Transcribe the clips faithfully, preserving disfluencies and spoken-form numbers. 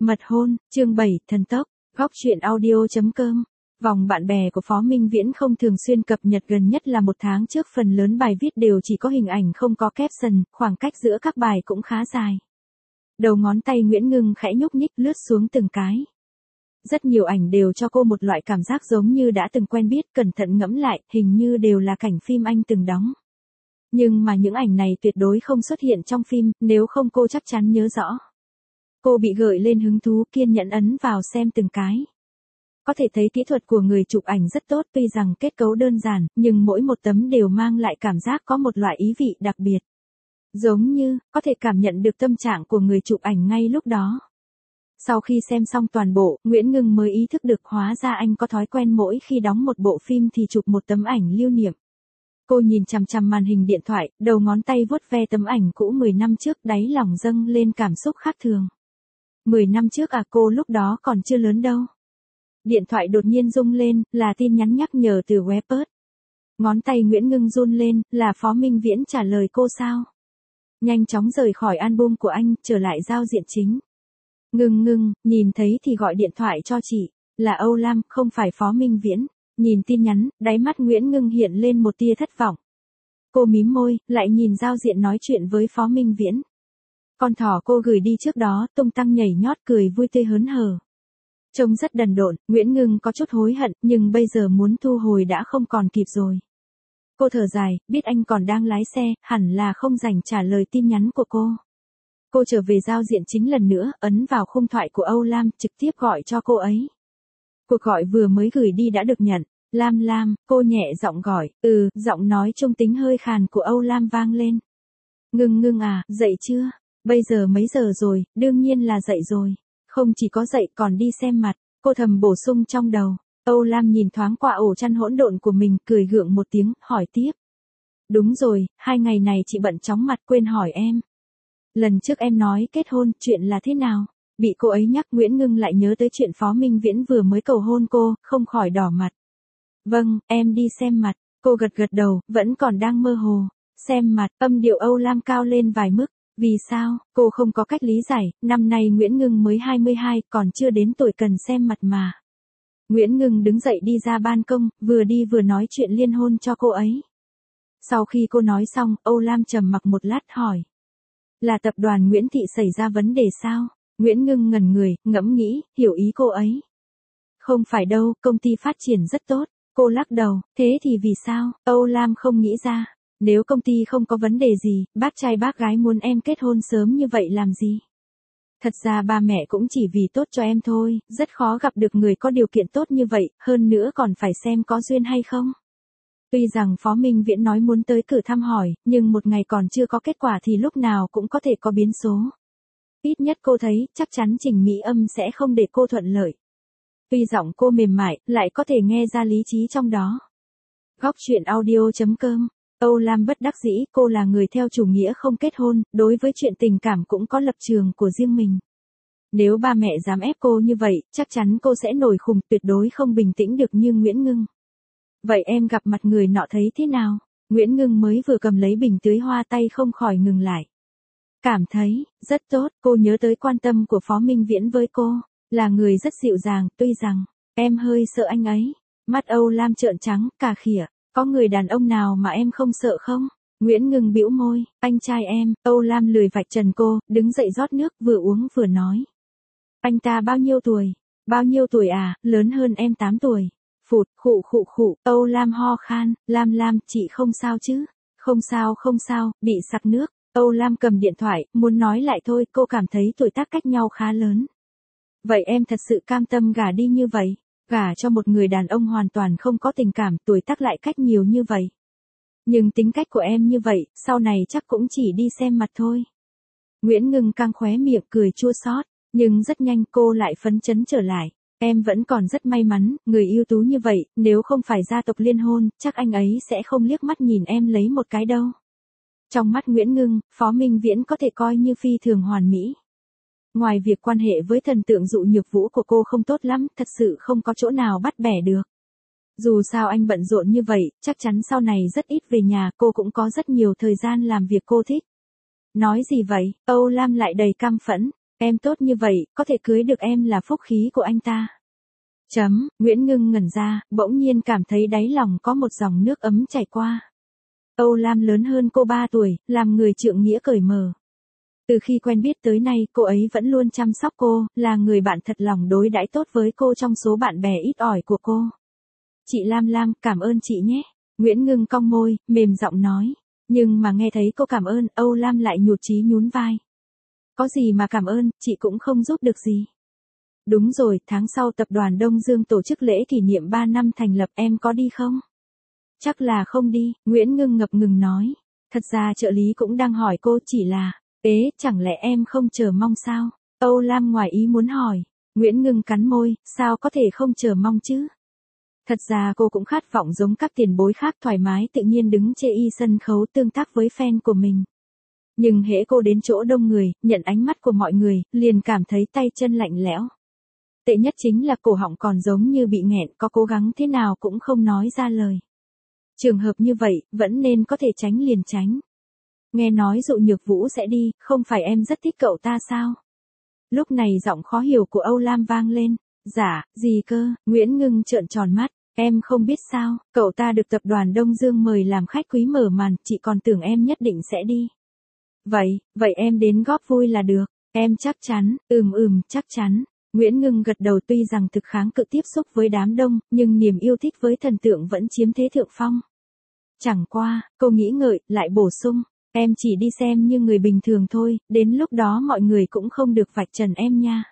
Mật hôn, chương bảy, thần tốc, góc truyện audio.com. Vòng bạn bè của Phó Minh Viễn không thường xuyên cập nhật, gần nhất là một tháng trước phần lớn bài viết đều chỉ có hình ảnh không có caption, khoảng cách giữa các bài cũng khá dài. Đầu ngón tay Nguyễn Ngưng khẽ nhúc nhích lướt xuống từng cái. Rất nhiều ảnh đều cho cô một loại cảm giác giống như đã từng quen biết, cẩn thận ngẫm lại, hình như đều là cảnh phim anh từng đóng. Nhưng mà những ảnh này tuyệt đối không xuất hiện trong phim, nếu không cô chắc chắn nhớ rõ. Cô bị gợi lên hứng thú, kiên nhẫn ấn vào xem từng cái. Có thể thấy kỹ thuật của người chụp ảnh rất tốt, tuy rằng kết cấu đơn giản, nhưng mỗi một tấm đều mang lại cảm giác có một loại ý vị đặc biệt. Giống như, có thể cảm nhận được tâm trạng của người chụp ảnh ngay lúc đó. Sau khi xem xong toàn bộ, Nguyễn Ngưng mới ý thức được hóa ra anh có thói quen mỗi khi đóng một bộ phim thì chụp một tấm ảnh lưu niệm. Cô nhìn chằm chằm màn hình điện thoại, đầu ngón tay vuốt ve tấm ảnh cũ mười năm trước, đáy lòng dâng lên cảm xúc khác thường. mười năm trước à, cô lúc đó còn chưa lớn đâu. Điện thoại đột nhiên rung lên, là tin nhắn nhắc nhở từ Webpert. Ngón tay Nguyễn Ngưng run lên, là Phó Minh Viễn trả lời cô sao? Nhanh chóng rời khỏi album của anh, trở lại giao diện chính. Ngưng ngưng, nhìn thấy thì gọi điện thoại cho chị, là Âu Lam, không phải Phó Minh Viễn. Nhìn tin nhắn, đáy mắt Nguyễn Ngưng hiện lên một tia thất vọng. Cô mím môi, lại nhìn giao diện nói chuyện với Phó Minh Viễn. Con thỏ cô gửi đi trước đó, tung tăng nhảy nhót cười vui tươi hớn hở. Trông rất đần độn, Nguyễn Ngưng có chút hối hận, nhưng bây giờ muốn thu hồi đã không còn kịp rồi. Cô thở dài, biết anh còn đang lái xe, hẳn là không rảnh trả lời tin nhắn của cô. Cô trở về giao diện chính lần nữa, ấn vào khung thoại của Âu Lam, trực tiếp gọi cho cô ấy. Cuộc gọi vừa mới gửi đi đã được nhận. Lam Lam, cô nhẹ giọng gọi, ừ, giọng nói trung tính hơi khàn của Âu Lam vang lên. Ngưng ngưng à, dậy chưa? Bây giờ mấy giờ rồi? Đương nhiên là dậy rồi. Không chỉ có dậy còn đi xem mặt, cô thầm bổ sung trong đầu. Âu Lam nhìn thoáng qua ổ chăn hỗn độn của mình, cười gượng một tiếng, hỏi tiếp. Đúng rồi, hai ngày này chị bận chóng mặt, quên hỏi em. Lần trước em nói kết hôn, chuyện là thế nào? Bị cô ấy nhắc, Nguyễn Ngưng lại nhớ tới chuyện Phó Minh Viễn vừa mới cầu hôn cô, không khỏi đỏ mặt. Vâng, em đi xem mặt. Cô gật gật đầu, vẫn còn đang mơ hồ. Xem mặt, âm điệu Âu Lam cao lên vài mức. Vì sao? Cô không có cách lý giải, năm nay Nguyễn Ngưng mới hai mươi hai, còn chưa đến tuổi cần xem mặt mà. Nguyễn Ngưng đứng dậy đi ra ban công, vừa đi vừa nói chuyện liên hôn cho cô ấy. Sau khi cô nói xong, Âu Lam trầm mặc một lát hỏi. Là tập đoàn Nguyễn Thị xảy ra vấn đề sao? Nguyễn Ngưng ngẩn người, ngẫm nghĩ, hiểu ý cô ấy. Không phải đâu, công ty phát triển rất tốt. Cô lắc đầu, thế thì vì sao? Âu Lam không nghĩ ra. Nếu công ty không có vấn đề gì, bác trai bác gái muốn em kết hôn sớm như vậy làm gì? Thật ra ba mẹ cũng chỉ vì tốt cho em thôi, rất khó gặp được người có điều kiện tốt như vậy, hơn nữa còn phải xem có duyên hay không. Tuy rằng Phó Minh Viễn nói muốn tới cử thăm hỏi, nhưng một ngày còn chưa có kết quả thì lúc nào cũng có thể có biến số. Ít nhất cô thấy, chắc chắn Trình Mỹ Âm sẽ không để cô thuận lợi. Tuy giọng cô mềm mại, lại có thể nghe ra lý trí trong đó. Góc truyện audio.com. Âu Lam bất đắc dĩ, cô là người theo chủ nghĩa không kết hôn, đối với chuyện tình cảm cũng có lập trường của riêng mình. Nếu ba mẹ dám ép cô như vậy, chắc chắn cô sẽ nổi khùng, tuyệt đối không bình tĩnh được như Nguyễn Ngưng. Vậy em gặp mặt người nọ thấy thế nào? Nguyễn Ngưng mới vừa cầm lấy bình tưới hoa, tay không khỏi ngừng lại. Cảm thấy, rất tốt, cô nhớ tới quan tâm của Phó Minh Viễn với cô, là người rất dịu dàng, tuy rằng, em hơi sợ anh ấy. Mắt Âu Lam trợn trắng, cà khịa. Có người đàn ông nào mà em không sợ không? Nguyễn Ngưng bĩu môi, anh trai em. Âu Lam lười vạch trần cô, đứng dậy rót nước, vừa uống vừa nói. Anh ta bao nhiêu tuổi? Bao nhiêu tuổi à? Lớn hơn em tám tuổi. Phụt, khụ khụ khụ, Âu Lam ho khan. Lam Lam, chị không sao chứ? Không sao không sao, bị sặc nước. Âu Lam cầm điện thoại, muốn nói lại thôi, cô cảm thấy tuổi tác cách nhau khá lớn. Vậy em thật sự cam tâm gả đi như vậy? Gả cho một người đàn ông hoàn toàn không có tình cảm, tuổi tác lại cách nhiều như vậy. Nhưng tính cách của em như vậy, sau này chắc cũng chỉ đi xem mặt thôi. Nguyễn Ngưng căng khóe miệng cười chua xót, nhưng rất nhanh cô lại phấn chấn trở lại. Em vẫn còn rất may mắn, người ưu tú như vậy, nếu không phải gia tộc liên hôn, chắc anh ấy sẽ không liếc mắt nhìn em lấy một cái đâu. Trong mắt Nguyễn Ngưng, Phó Minh Viễn có thể coi như phi thường hoàn mỹ. Ngoài việc quan hệ với thần tượng Dụ Nhược Vũ của cô không tốt lắm, thật sự không có chỗ nào bắt bẻ được. Dù sao anh bận rộn như vậy, chắc chắn sau này rất ít về nhà, cô cũng có rất nhiều thời gian làm việc cô thích. Nói gì vậy? Âu Lam lại đầy căm phẫn. Em tốt như vậy, có thể cưới được em là phúc khí của anh ta. Chấm, Nguyễn Ngưng ngẩn ra, bỗng nhiên cảm thấy đáy lòng có một dòng nước ấm chảy qua. Âu Lam lớn hơn cô ba tuổi, làm người trượng nghĩa cởi mở. Từ khi quen biết tới nay, cô ấy vẫn luôn chăm sóc cô, là người bạn thật lòng đối đãi tốt với cô trong số bạn bè ít ỏi của cô. Chị Lam Lam, cảm ơn chị nhé. Nguyễn Ngưng cong môi, mềm giọng nói. Nhưng mà nghe thấy cô cảm ơn, Âu Lam lại nhụt chí nhún vai. Có gì mà cảm ơn, chị cũng không giúp được gì. Đúng rồi, tháng sau tập đoàn Đông Dương tổ chức lễ kỷ niệm ba năm thành lập, em có đi không? Chắc là không đi, Nguyễn Ngưng ngập ngừng nói. Thật ra trợ lý cũng đang hỏi cô, chỉ là, ế, chẳng lẽ em không chờ mong sao? Âu Lam ngoài ý muốn hỏi. Nguyễn Ngưng cắn môi, sao có thể không chờ mong chứ? Thật ra cô cũng khát vọng giống các tiền bối khác thoải mái tự nhiên đứng chê y sân khấu tương tác với fan của mình. Nhưng hễ cô đến chỗ đông người, nhận ánh mắt của mọi người, liền cảm thấy tay chân lạnh lẽo. Tệ nhất chính là cổ họng còn giống như bị nghẹn, có cố gắng thế nào cũng không nói ra lời. Trường hợp như vậy, vẫn nên có thể tránh liền tránh. Nghe nói Dụ Nhược Vũ sẽ đi, không phải em rất thích cậu ta sao? Lúc này giọng khó hiểu của Âu Lam vang lên. Dạ, gì cơ? Nguyễn Ngưng trợn tròn mắt. Em không biết sao, cậu ta được tập đoàn Đông Dương mời làm khách quý mở màn, chị còn tưởng em nhất định sẽ đi. Vậy, vậy em đến góp vui là được. Em chắc chắn, ừm ừm, chắc chắn. Nguyễn Ngưng gật đầu, tuy rằng thực kháng cự tiếp xúc với đám đông, nhưng niềm yêu thích với thần tượng vẫn chiếm thế thượng phong. Chẳng qua, cô nghĩ ngợi, lại bổ sung, em chỉ đi xem như người bình thường thôi, đến lúc đó mọi người cũng không được vạch trần em nha.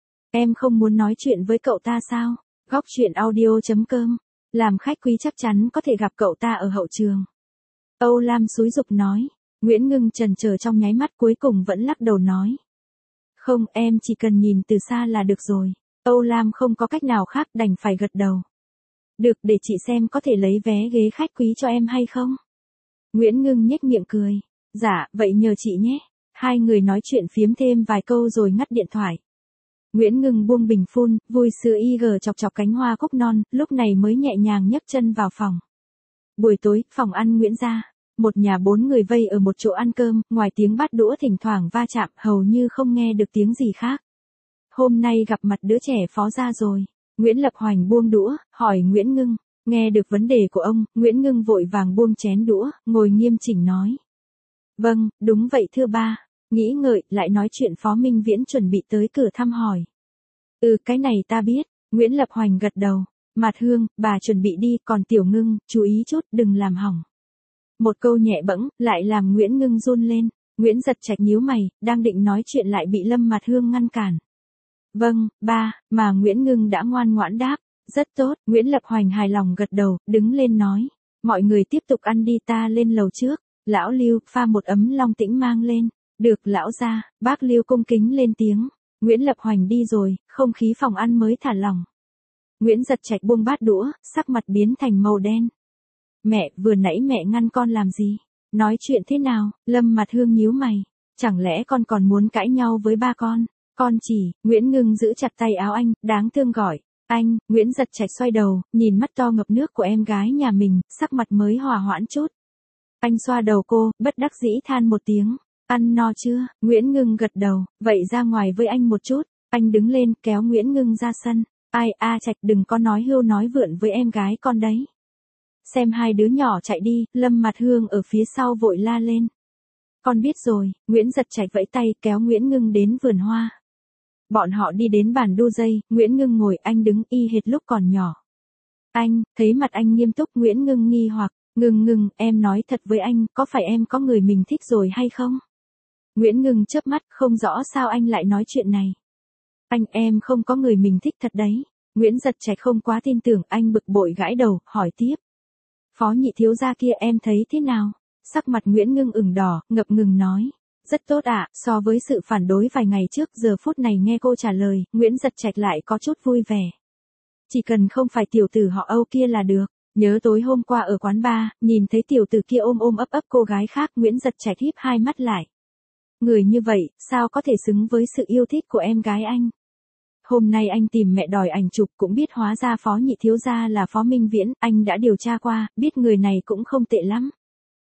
Em không muốn nói chuyện với cậu ta sao? Góc truyện audio chấm com. Làm khách quý chắc chắn có thể gặp cậu ta ở hậu trường. Âu Lam xúi giục nói. Nguyễn Ngưng chần chờ trong nháy mắt, cuối cùng vẫn lắc đầu nói. Không, em chỉ cần nhìn từ xa là được rồi. Âu Lam không có cách nào khác, đành phải gật đầu. Được, để chị xem có thể lấy vé ghế khách quý cho em hay không? Nguyễn Ngưng nhếch miệng cười. Dạ, vậy nhờ chị nhé. Hai người nói chuyện phiếm thêm vài câu rồi ngắt điện thoại. Nguyễn Ngưng buông bình phun, vui sữa y gờ chọc chọc cánh hoa cúc non, lúc này mới nhẹ nhàng nhấc chân vào phòng. Buổi tối, phòng ăn Nguyễn gia. Một nhà bốn người vây ở một chỗ ăn cơm, ngoài tiếng bát đũa thỉnh thoảng va chạm, hầu như không nghe được tiếng gì khác. Hôm nay gặp mặt đứa trẻ phó gia rồi. Nguyễn Lập Hoành buông đũa, hỏi Nguyễn Ngưng. Nghe được vấn đề của ông, Nguyễn Ngưng vội vàng buông chén đũa, ngồi nghiêm chỉnh nói. Vâng, đúng vậy thưa ba. Nghĩ ngợi, lại nói chuyện Phó Minh Viễn chuẩn bị tới cửa thăm hỏi. Ừ, cái này ta biết. Nguyễn Lập Hoành gật đầu. Mạt Hương, bà chuẩn bị đi, còn Tiểu Ngưng, chú ý chút, đừng làm hỏng. Một câu nhẹ bẫng, lại làm Nguyễn Ngưng run lên. Nguyễn Giật Trạch nhíu mày, đang định nói chuyện lại bị Lâm Mạt Hương ngăn cản. Vâng, ba, mà Nguyễn Ngưng đã ngoan ngoãn đáp. Rất tốt, Nguyễn Lập Hoành hài lòng gật đầu, đứng lên nói. Mọi người tiếp tục ăn đi, ta lên lầu trước. Lão Lưu, pha một ấm Long Tĩnh mang lên. Được lão gia, bác Lưu cung kính lên tiếng. Nguyễn Lập Hoành đi rồi, không khí phòng ăn mới thả lỏng. Nguyễn Giật Trạch buông bát đũa, sắc mặt biến thành màu đen. Mẹ, vừa nãy mẹ ngăn con làm gì? Nói chuyện thế nào? Lâm Mạt Hương nhíu mày. Chẳng lẽ con còn muốn cãi nhau với ba con? Con chỉ, Nguyễn Ngưng giữ chặt tay áo anh, đáng thương gọi. Anh, Nguyễn Giật Trạch xoay đầu, nhìn mắt to ngập nước của em gái nhà mình, sắc mặt mới hòa hoãn chút. Anh xoa đầu cô, bất đắc dĩ than một tiếng. Ăn no chưa? Nguyễn Ngưng gật đầu, vậy ra ngoài với anh một chút. Anh đứng lên, kéo Nguyễn Ngưng ra sân. Ai a Trạch, đừng có nói hưu nói vượn với em gái con đấy. Xem hai đứa nhỏ chạy đi, Lâm Mạt Hương ở phía sau vội la lên. Con biết rồi, Nguyễn Giật Trạch vẫy tay kéo Nguyễn Ngưng đến vườn hoa. Bọn họ đi đến bàn đu dây, Nguyễn Ngưng ngồi, anh đứng y hệt lúc còn nhỏ. Anh, thấy mặt anh nghiêm túc, Nguyễn Ngưng nghi hoặc, Ngưng Ngưng, em nói thật với anh, có phải em có người mình thích rồi hay không? Nguyễn Ngưng chớp mắt, không rõ sao anh lại nói chuyện này. Anh, em không có người mình thích thật đấy. Nguyễn Giật Trạch không quá tin tưởng, anh bực bội gãi đầu, hỏi tiếp. Phó nhị thiếu gia kia em thấy thế nào? Sắc mặt Nguyễn Ngưng ửng đỏ, ngập ngừng nói. Rất tốt ạ, à, so với sự phản đối vài ngày trước, giờ phút này nghe cô trả lời, Nguyễn Giật Trạch lại có chút vui vẻ. Chỉ cần không phải tiểu tử họ Âu kia là được. Nhớ tối hôm qua ở quán bar, nhìn thấy tiểu tử kia ôm ôm ấp ấp cô gái khác, Nguyễn Giật Trạch híp hai mắt lại. Người như vậy, sao có thể xứng với sự yêu thích của em gái anh? Hôm nay anh tìm mẹ đòi ảnh chụp, cũng biết hóa ra phó nhị thiếu gia là Phó Minh Viễn, anh đã điều tra qua, biết người này cũng không tệ lắm.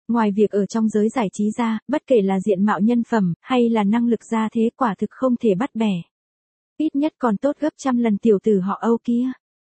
Ngoài việc ở trong giới giải trí ra, bất kể là diện mạo nhân phẩm, hay là năng lực ra thế quả thực không thể bắt bẻ. Ít nhất còn tốt gấp trăm lần tiểu tử họ Âu kia.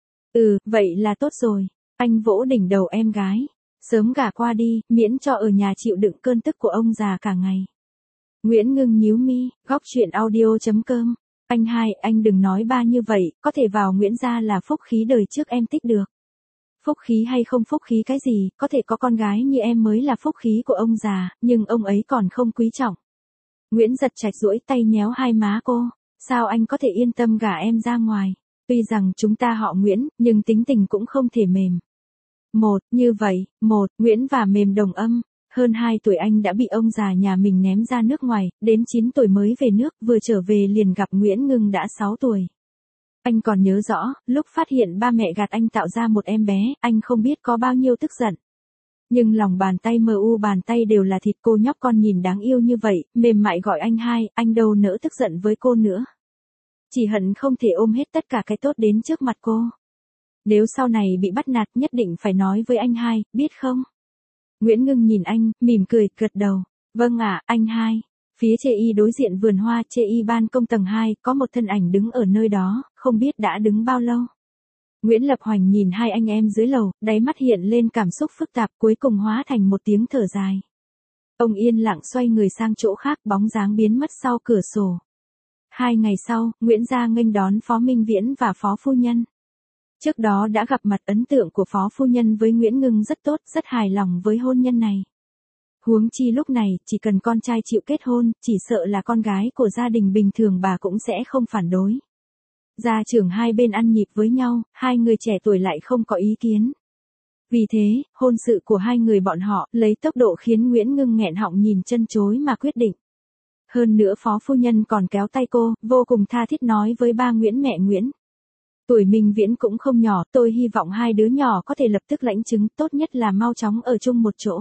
Ừ, vậy là tốt rồi. Anh vỗ đỉnh đầu em gái. Sớm gả qua đi, miễn cho ở nhà chịu đựng cơn tức của ông già cả ngày. Nguyễn Ngưng nhíu mi, góc chuyện audio chấm com. Anh hai, anh đừng nói ba như vậy, có thể vào Nguyễn gia là phúc khí đời trước em tích được. Phúc khí hay không phúc khí cái gì, có thể có con gái như em mới là phúc khí của ông già, nhưng ông ấy còn không quý trọng. Nguyễn Giật Trạch duỗi tay nhéo hai má cô. Sao anh có thể yên tâm gả em ra ngoài? Tuy rằng chúng ta họ Nguyễn, nhưng tính tình cũng không thể mềm. Một, như vậy, một, Nguyễn và mềm đồng âm. Hơn hai tuổi anh đã bị ông già nhà mình ném ra nước ngoài, đến chín tuổi mới về nước, vừa trở về liền gặp Nguyễn Ngưng đã sáu tuổi. Anh còn nhớ rõ, lúc phát hiện ba mẹ gạt anh tạo ra một em bé, anh không biết có bao nhiêu tức giận. Nhưng lòng bàn tay mờ u bàn tay đều là thịt, cô nhóc con nhìn đáng yêu như vậy, mềm mại gọi anh hai, anh đâu nỡ tức giận với cô nữa. Chỉ hận không thể ôm hết tất cả cái tốt đến trước mặt cô. Nếu sau này bị bắt nạt nhất định phải nói với anh hai, biết không? Nguyễn Ngưng nhìn anh, mỉm cười, gật đầu. Vâng ạ, anh hai. Phía chê y đối diện vườn hoa chê y ban công tầng hai, có một thân ảnh đứng ở nơi đó, không biết đã đứng bao lâu. Nguyễn Lập Hoành nhìn hai anh em dưới lầu, đáy mắt hiện lên cảm xúc phức tạp, cuối cùng hóa thành một tiếng thở dài. Ông yên lặng xoay người sang chỗ khác, bóng dáng biến mất sau cửa sổ. Hai ngày sau, Nguyễn gia nghênh đón Phó Minh Viễn và Phó Phu Nhân. Trước đó đã gặp mặt, ấn tượng của Phó Phu Nhân với Nguyễn Ngưng rất tốt, rất hài lòng với hôn nhân này. Huống chi lúc này, chỉ cần con trai chịu kết hôn, chỉ sợ là con gái của gia đình bình thường bà cũng sẽ không phản đối. Gia trưởng hai bên ăn nhịp với nhau, hai người trẻ tuổi lại không có ý kiến. Vì thế, hôn sự của hai người bọn họ lấy tốc độ khiến Nguyễn Ngưng nghẹn họng nhìn chân chối mà quyết định. Hơn nữa Phó Phu Nhân còn kéo tay cô, vô cùng tha thiết nói với ba Nguyễn mẹ Nguyễn. Tuổi Minh Viễn cũng không nhỏ, tôi hy vọng hai đứa nhỏ có thể lập tức lãnh chứng, tốt nhất là mau chóng ở chung một chỗ.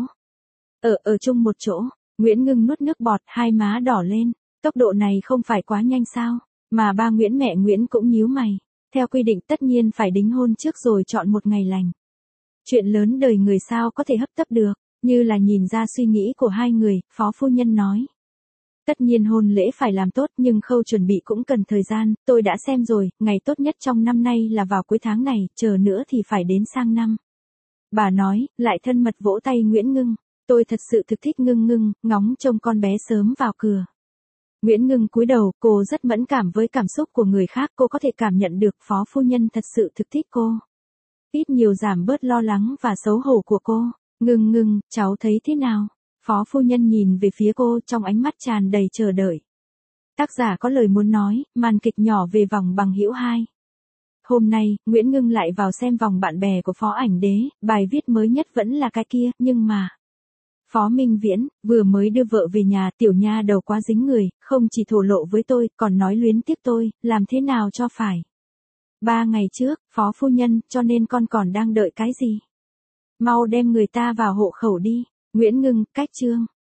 Ở, ở chung một chỗ, Nguyễn Ngưng nuốt nước bọt, hai má đỏ lên, tốc độ này không phải quá nhanh sao, mà ba Nguyễn mẹ Nguyễn cũng nhíu mày. Theo quy định tất nhiên phải đính hôn trước rồi chọn một ngày lành. Chuyện lớn đời người sao có thể hấp tấp được, như là nhìn ra suy nghĩ của hai người, Phó Phu Nhân nói. Tất nhiên hôn lễ phải làm tốt nhưng khâu chuẩn bị cũng cần thời gian, tôi đã xem rồi, ngày tốt nhất trong năm nay là vào cuối tháng này, chờ nữa thì phải đến sang năm. Bà nói, lại thân mật vỗ tay Nguyễn Ngưng, tôi thật sự thực thích Ngưng Ngưng, ngóng trông con bé sớm vào cửa. Nguyễn Ngưng cúi đầu, cô rất mẫn cảm với cảm xúc của người khác, cô có thể cảm nhận được Phó Phu Nhân thật sự thực thích cô. Ít nhiều giảm bớt lo lắng và xấu hổ của cô. Ngưng Ngưng, cháu thấy thế nào? Phó Phu Nhân nhìn về phía cô trong ánh mắt tràn đầy chờ đợi. Tác giả có lời muốn nói, màn kịch nhỏ về vòng bằng hữu hai. Hôm nay, Nguyễn Ngưng lại vào xem vòng bạn bè của Phó Ảnh Đế, bài viết mới nhất vẫn là cái kia, nhưng mà... Phó Minh Viễn, vừa mới đưa vợ về nhà, tiểu nha đầu quá dính người, không chỉ thổ lộ với tôi, còn nói luyến tiếc tôi, làm thế nào cho phải. Ba ngày trước, Phó Phu Nhân, cho nên con còn đang đợi cái gì? Mau đem người ta vào hộ khẩu đi. Nguyễn Ngưng, cách chương.